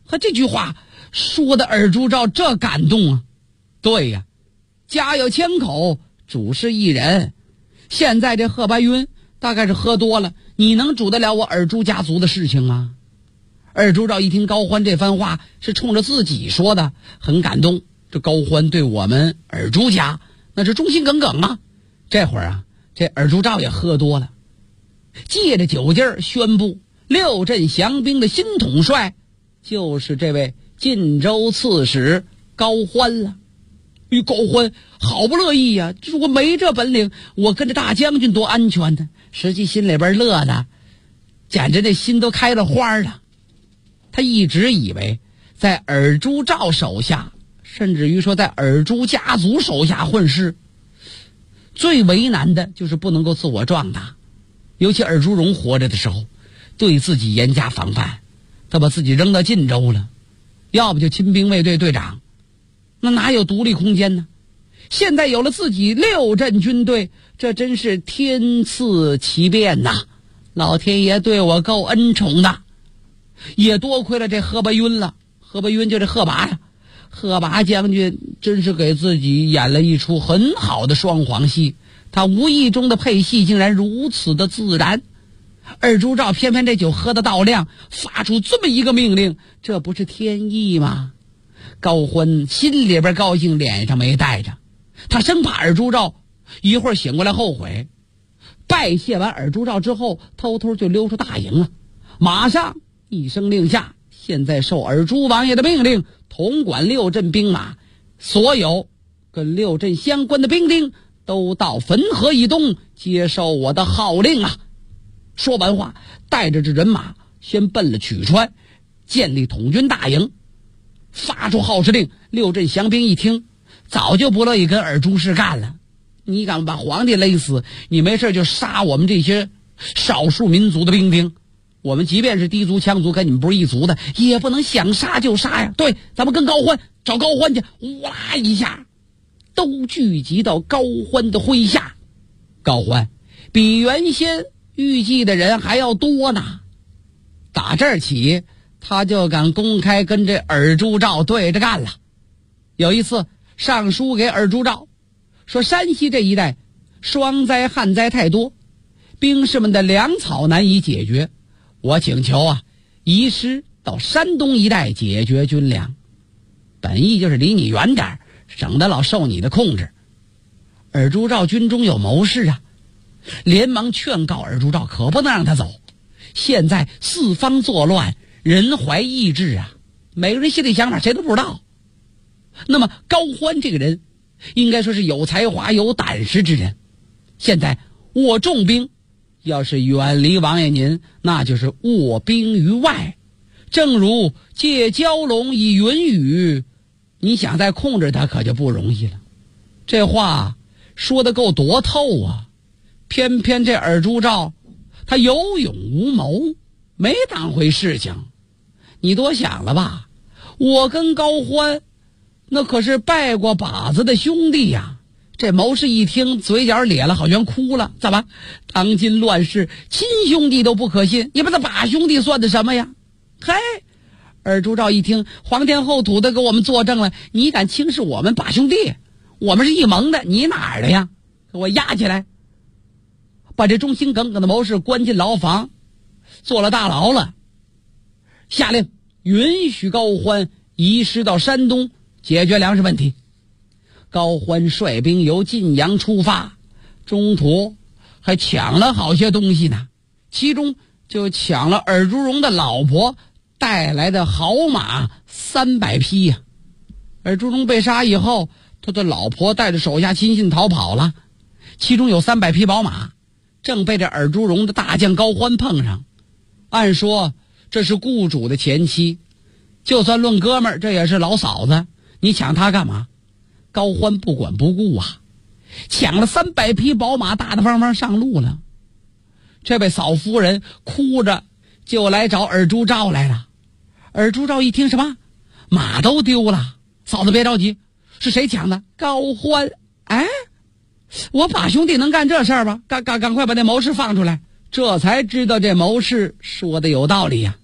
和这句话说的尔朱兆这感动啊！对呀，家有千口，主事一人。现在这贺白云大概是喝多了，你能主得了我尔朱家族的事情吗？尔朱兆一听高欢这番话是冲着自己说的，很感动。这高欢对我们尔朱家那是忠心耿耿啊。这会儿啊，这尔朱兆也喝多了，借着酒劲儿宣布六镇降兵的新统帅就是这位晋州刺史高欢了。高欢好不乐意呀，就是我没这本领，我跟着大将军多安全呢。实际心里边乐的简直这心都开了花了。他一直以为在尔朱兆手下，甚至于说在尔朱家族手下混事，最为难的就是不能够自我壮大。尤其尔朱荣活着的时候，对自己严加防范，他把自己扔到晋州了，要不就亲兵卫队队长，那哪有独立空间呢？现在有了自己六镇军队，这真是天赐奇变呐！老天爷对我够恩宠的，也多亏了这贺白云了。贺白云就这贺拔呀，贺拔将军真是给自己演了一出很好的双簧戏，他无意中的配戏竟然如此的自然。尔朱兆偏偏这酒喝得倒亮，发出这么一个命令，这不是天意吗？高欢心里边高兴，脸上没带着，他生怕尔朱兆一会儿醒过来后悔。拜谢完尔朱兆之后，偷偷就溜出大营了，马上一声令下，现在受尔朱王爷的命令，统管六镇兵马，所有跟六镇相关的兵丁都到汾河以东接受我的号令啊！说完话，带着这人马先奔了曲川，建立统军大营，发出号施令。六镇降兵一听，早就不乐意跟尔朱氏干了。你敢把皇帝勒死，你没事就杀我们这些少数民族的兵丁，我们即便是低族羌族跟你们不是一族的，也不能想杀就杀呀。对，咱们跟高欢找高欢去，哇啦一下都聚集到高欢的麾下。高欢比原先预计的人还要多呢，打这儿起他就敢公开跟这尔朱兆对着干了。有一次上书给尔朱兆，说山西这一带霜灾旱灾太多，兵士们的粮草难以解决，我请求移师到山东一带解决军粮，本意就是离你远点，省得老受你的控制。尔朱兆军中有谋士啊，连忙劝告尔朱兆可不能让他走，现在四方作乱，人怀异志啊，每个人心里想法谁都不知道。那么高欢这个人应该说是有才华有胆识之人，现在我重兵要是远离王爷您，那就是卧兵于外，正如借蛟龙以云雨，你想再控制他可就不容易了。这话说得够多透啊，偏偏这尔朱兆他有勇无谋，没当回事情。你多想了吧，我跟高欢那可是拜过把子的兄弟呀。这谋士一听，嘴角咧了，好像哭了。怎么当今乱世，亲兄弟都不可信，你把他把兄弟算的什么呀？嘿，尔朱兆一听，皇天后土的给我们作证了，你敢轻视我们把兄弟，我们是一盟的，你哪儿的呀？给我押起来，把这忠心耿耿的谋士关进牢房，坐了大牢了。下令允许高欢移师到山东解决粮食问题。高欢率兵由晋阳出发，中途还抢了好些东西呢，其中就抢了尔朱荣的老婆带来的好马300匹呀。尔朱荣被杀以后，他的老婆带着手下亲信逃跑了，其中有300匹宝马，正被这尔朱荣的大将高欢碰上。按说这是雇主的前妻，就算论哥们儿，这也是老嫂子，你抢他干嘛？高欢不管不顾啊，抢了300匹宝马，大大方方上路了。这位嫂夫人哭着就来找尔朱兆来了。尔朱兆一听，什么马都丢了？嫂子别着急，是谁抢的？高欢。哎，我把兄弟能干这事儿吗？赶快把那谋士放出来。这才知道这谋士说的有道理呀。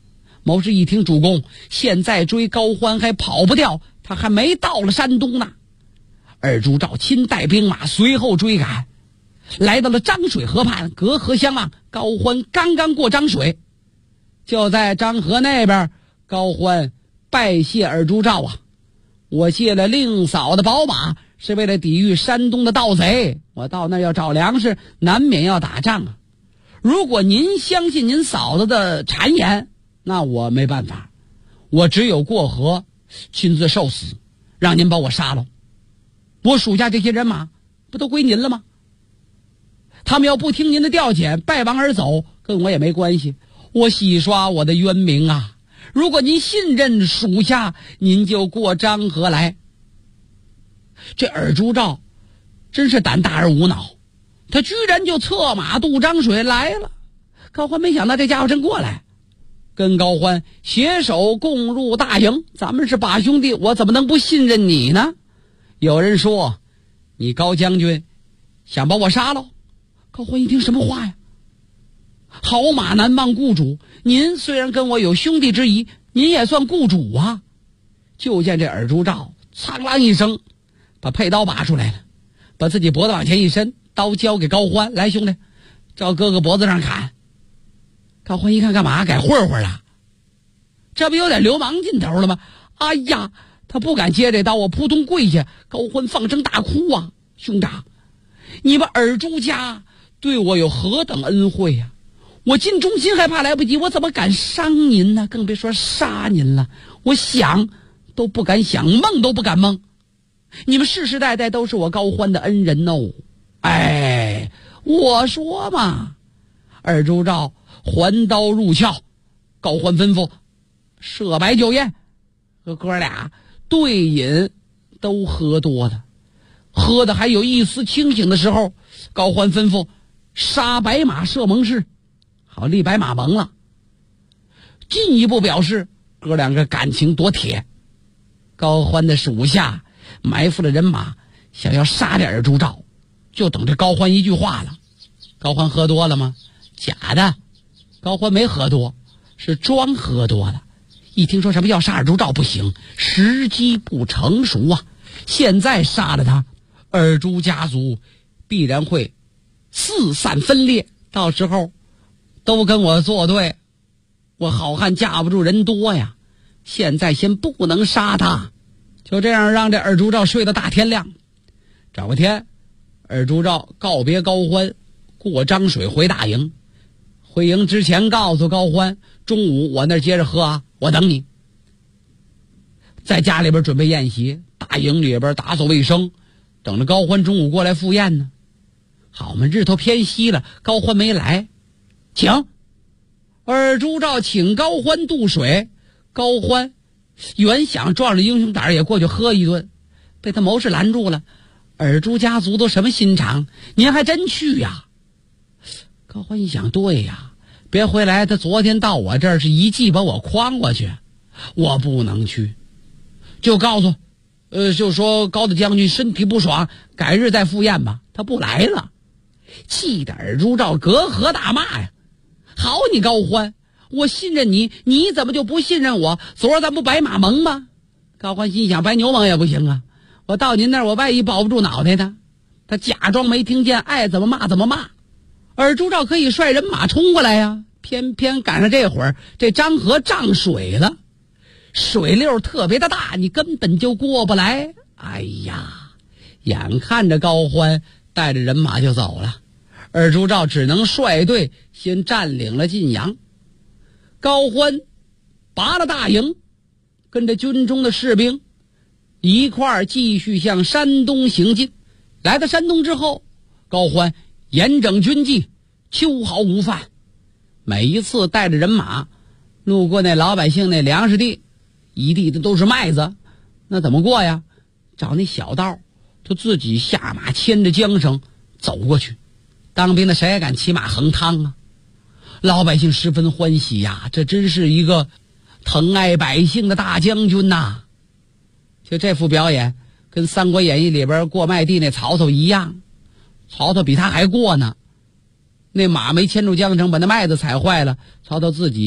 谋士一听主公现在追高欢还跑不掉，他还没到了山东呢。二朱照亲带兵马随后追赶，来到了漳水河畔，隔河相望。高欢刚刚过漳水，就在漳河那边，高欢拜谢尔朱照啊，我谢了令嫂的宝马，是为了抵御山东的盗贼，我到那儿要找粮食，难免要打仗啊。如果您相信您嫂子的谗言，那我没办法，我只有过河亲自受死，让您把我杀了。我属下这些人马不都归您了吗？他们要不听您的调遣，败亡而走，跟我也没关系，我洗刷我的冤名啊。如果您信任属下，您就过漳河来。这尔朱照真是胆大而无脑，他居然就策马渡漳水来了。高欢没想到这家伙真过来，跟高欢携手共入大营，咱们是把兄弟，我怎么能不信任你呢？有人说你高将军想把我杀了。高欢一听，什么话呀？好马难忘雇主，您虽然跟我有兄弟之谊，您也算雇主啊。就见这尔朱照苍啷一声把佩刀拔出来了，把自己脖子往前一伸，刀交给高欢，来兄弟，照哥哥脖子上砍。高欢一看，干嘛改混混了？这不有点流氓劲头了吗？哎呀，他不敢接这刀，我扑通跪下。高欢放声大哭啊，兄长，你们尔朱家对我有何等恩惠呀！我尽忠心还怕来不及，我怎么敢伤您呢？更别说杀您了，我想都不敢想，梦都不敢梦。你们世世代代都是我高欢的恩人哦。哎，我说嘛。尔朱照还刀入鞘，高欢吩咐设白酒宴，和哥俩对饮都喝多了，喝的还有一丝清醒的时候，高欢吩咐杀白马设盟誓，好立白马盟了。进一步表示哥两个感情多铁。高欢的属下埋伏了人马，想要杀这尔朱照，就等着高欢一句话了。高欢喝多了吗？假的，高欢没喝多，是装喝多了。一听说什么要杀尔朱照，不行，时机不成熟啊！现在杀了他，尔朱家族必然会四散分裂，到时候都跟我作对，我好汉架不住人多呀。现在先不能杀他，就这样让这尔朱照睡到大天亮。找个天，尔朱照告别高欢，过漳水回大营。回营之前告诉高欢，中午我那儿接着喝啊，我等你。在家里边准备宴席，大营里边打扫卫生，等着高欢中午过来赴宴呢。好嘛，日头偏西了，高欢没来，请尔朱照请高欢渡水。高欢原想壮着英雄胆也过去喝一顿，被他谋士拦住了。尔朱家族都什么心肠，您还真去呀？高欢一想，对呀，别回来他昨天到我这儿是一记把我诓过去，我不能去。就告诉就说高大将军身体不爽，改日再赴宴吧。他不来了，气得尔朱照隔河大骂呀，好你高欢，我信任你，你怎么就不信任我？昨儿咱不白马盟吗？高欢心想，白牛盟也不行啊，我到您那儿我万一保不住脑袋呢。他假装没听见，爱怎么骂怎么骂。尔朱照可以率人马冲过来呀，偏偏赶上这会儿这漳河涨水了，水流特别的大，你根本就过不来。哎呀，眼看着高欢带着人马就走了，尔朱照只能率队先占领了晋阳。高欢拔了大营，跟着军中的士兵一块儿继续向山东行进。来到山东之后，高欢严整军纪，秋毫无犯。每一次带着人马路过那老百姓那粮食地，一地的都是麦子，那怎么过呀？找那小道，他自己下马牵着缰绳走过去。当兵的谁还敢骑马横趟啊？老百姓十分欢喜呀，这真是一个疼爱百姓的大将军呐。就这副表演跟《三国演义》里边过麦地那曹操一样，曹操比他还过呢。那马没牵住缰绳，把那麦子踩坏了，曹操自己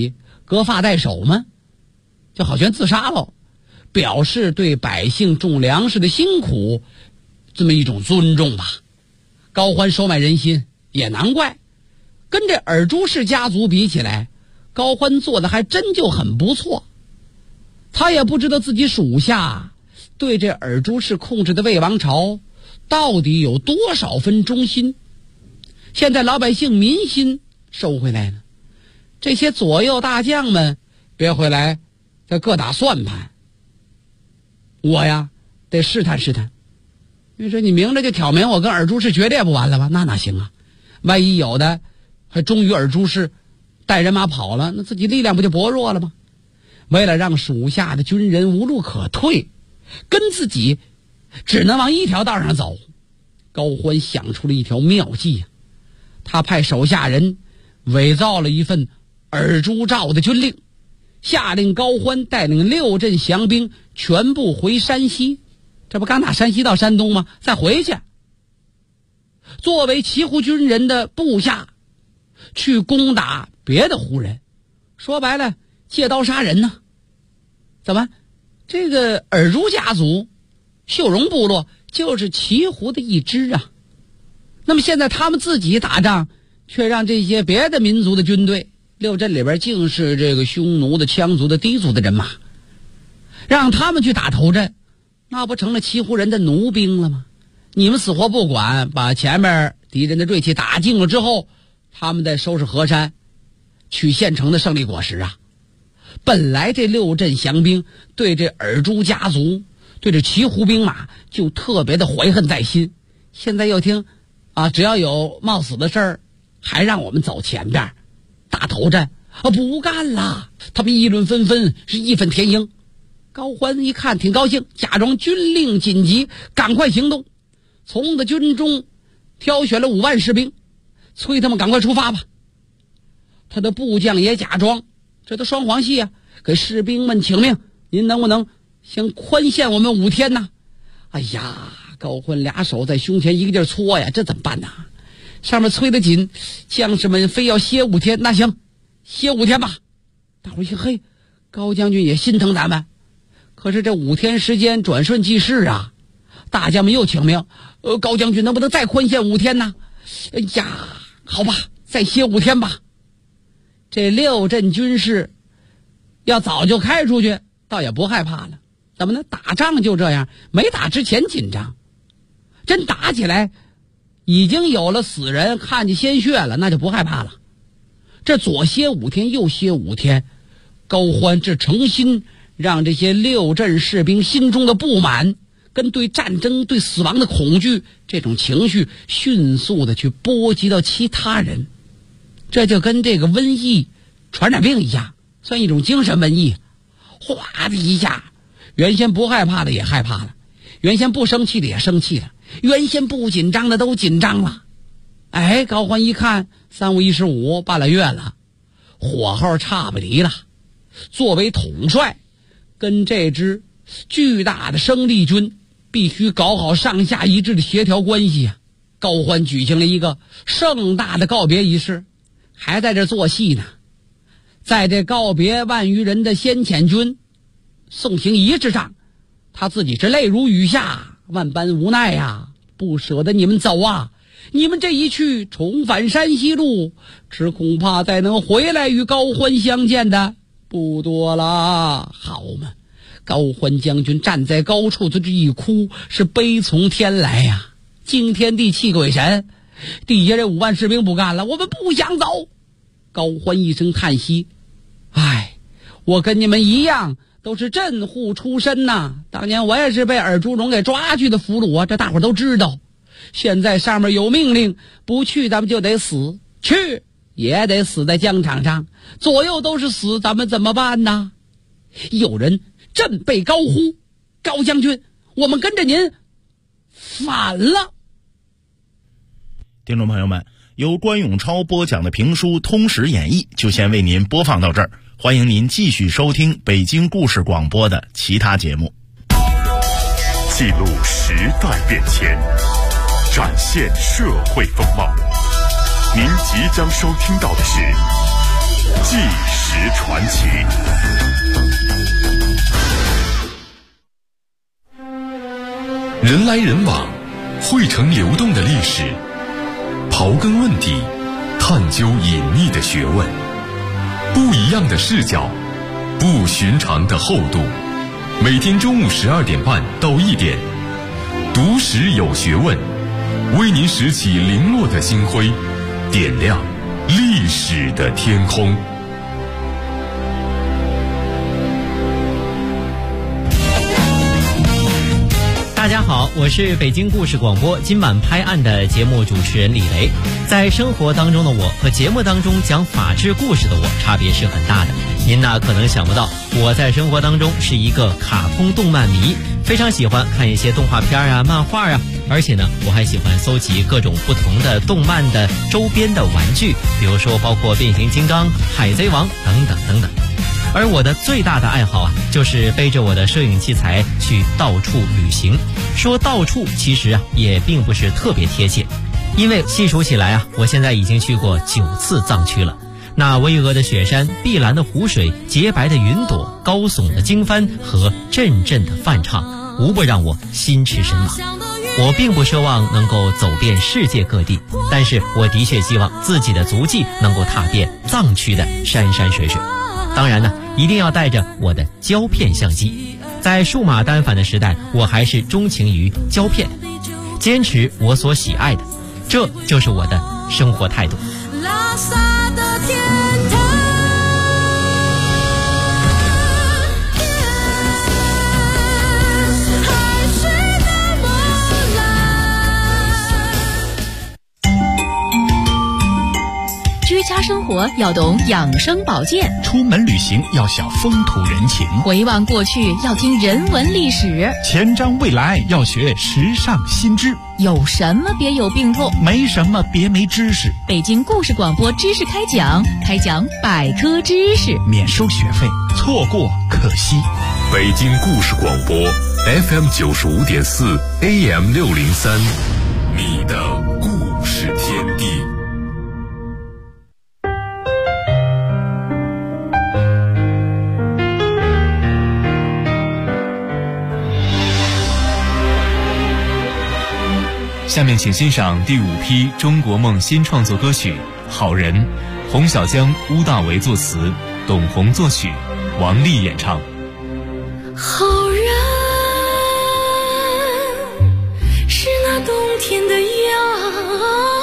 割发代首嘛，就好像自杀了，表示对百姓种粮食的辛苦这么一种尊重吧。高欢收买人心，也难怪，跟这尔朱氏家族比起来，高欢做的还真就很不错。他也不知道自己属下对这尔朱氏控制的魏王朝到底有多少分忠心。现在老百姓民心收回来了，这些左右大将们别回来再各打算盘，我呀得试探试探。你说你明着就挑明我跟尔朱氏决裂不完了吧？那哪行啊？万一有的还忠于尔朱氏，带人马跑了，那自己力量不就薄弱了吗？为了让属下的军人无路可退，跟自己只能往一条道上走，高欢想出了一条妙计啊！他派手下人伪造了一份尔朱诏的军令，下令高欢带领6镇降兵全部回山西。这不刚打山西到山东吗？再回去，作为骑胡军人的部下去攻打别的胡人，说白了借刀杀人呢。怎么这个尔朱家族秀荣部落就是骑胡的一支啊？那么现在他们自己打仗，却让这些别的民族的军队，6镇里边竟是这个匈奴的、羌族的、氐族的人马，让他们去打头阵，那不成了骑胡人的奴兵了吗？你们死活不管，把前面敌人的锐气打尽了之后，他们再收拾河山，取县城的胜利果实啊！本来这6镇降兵对这尔朱家族，对这骑胡兵马就特别的怀恨在心，现在又听啊，只要有冒死的事儿，还让我们走前边打头阵啊，不干了！他们议论纷纷，是义愤填膺。高欢一看挺高兴，假装军令紧急，赶快行动，从的军中挑选了5万士兵，催他们赶快出发吧。他的部将也假装，这都双簧戏啊，给士兵们请命，您能不能先宽限我们5天呢？哎呀，高欢俩手在胸前一个劲儿搓呀，这怎么办呢？上面催得紧，将士们非要歇5天，那行，歇5天吧。大伙一听，嘿，高将军也心疼咱们，可是这5天时间转瞬即逝啊！大将们又请命，高将军能不能再宽限5天呢？哎呀，好吧，再歇5天吧。这6镇军士要早就开出去，倒也不害怕了。怎么呢？打仗就这样，没打之前紧张，真打起来已经有了死人，看见鲜血了，那就不害怕了。这左歇5天，右歇5天，高欢这诚心让这些6镇士兵心中的不满跟对战争、对死亡的恐惧这种情绪迅速的去波及到其他人，这就跟这个瘟疫传染病一样，算一种精神瘟疫。哗的一下，原先不害怕的也害怕了，原先不生气的也生气了，原先不紧张的都紧张了。哎，高欢一看3、5、1、15半拉月了，火候差不离了。作为统帅，跟这支巨大的生力军必须搞好上下一致的协调关系啊！高欢举行了一个盛大的告别仪式，还在这做戏呢。在这告别万余人的先遣军送行仪式上，他自己是泪如雨下，万般无奈呀，不舍得你们走啊！你们这一去，重返山西路，只恐怕再能回来与高欢相见的不多了。好嘛，高欢将军站在高处的这一哭，是悲从天来呀，惊天地泣鬼神。底下这5万士兵不干了，我们不想走。高欢一声叹息，哎，我跟你们一样，都是镇户出身呐。当年我也是被尔朱荣给抓去的俘虏啊，这大伙都知道。现在上面有命令，不去咱们就得死，去也得死在疆场上，左右都是死，咱们怎么办呢？有人振臂高呼，高将军，我们跟着您反了。 听众朋友们，由关永超播讲的评书《通史演义》就先为您播放到这儿，欢迎您继续收听北京故事广播的其他节目。 记录时代变迁，展现社会风貌。您即将收听到的是纪实传。 传奇。人来人往，汇成流动的历史，刨根问底，探究隐秘的学问，不一样的视角，不寻常的厚度。每天中午12点半到1点，读史有学问，为您拾起零落的星辉，点亮历史的天空。 大家好，我是北京故事广播今晚拍案的节目主持人李雷。在生活当中的我和节目当中讲法治故事的我差别是很大的。您呢可能想不到，我在生活当中是一个卡通动漫迷，非常喜欢看一些动画片啊、漫画啊，而且呢我还喜欢搜集各种不同的动漫的周边的玩具，比如说包括变形金刚、海贼王等等等等。而我的最大的爱好啊，就是背着我的摄影器材去到处旅行。说到处其实啊也并不是特别贴切，因为细数起来啊，我现在已经去过9次藏区了。那巍峨的雪山、碧蓝的湖水、洁白的云朵、高耸的经幡和阵阵的梵唱，无不让我心驰神往。我并不奢望能够走遍世界各地，但是我的确希望自己的足迹能够踏遍藏区的山山水水。当然呢，一定要带着我的胶片相机。在数码单反的时代，我还是钟情于胶片，坚持我所喜爱的，这就是我的生活态度。拉萨的天堂，海水的波澜。 居家生活要懂养生保健， 出门旅行要晓风土人情， 回望过去要听人文历史， 前瞻未来要学时尚新知。 有什么别有病痛， 没什么别没知识。 北京故事广播知识开讲，开讲百科知识， 免收学费，错过可惜。 北京故事广播 FM 95.4 AM 603，你的故事天地。 下面请欣赏第5批中国梦新创作歌曲《好人》，洪小江、乌大为作词，董宏作曲，王丽演唱。 好人是那冬天的阳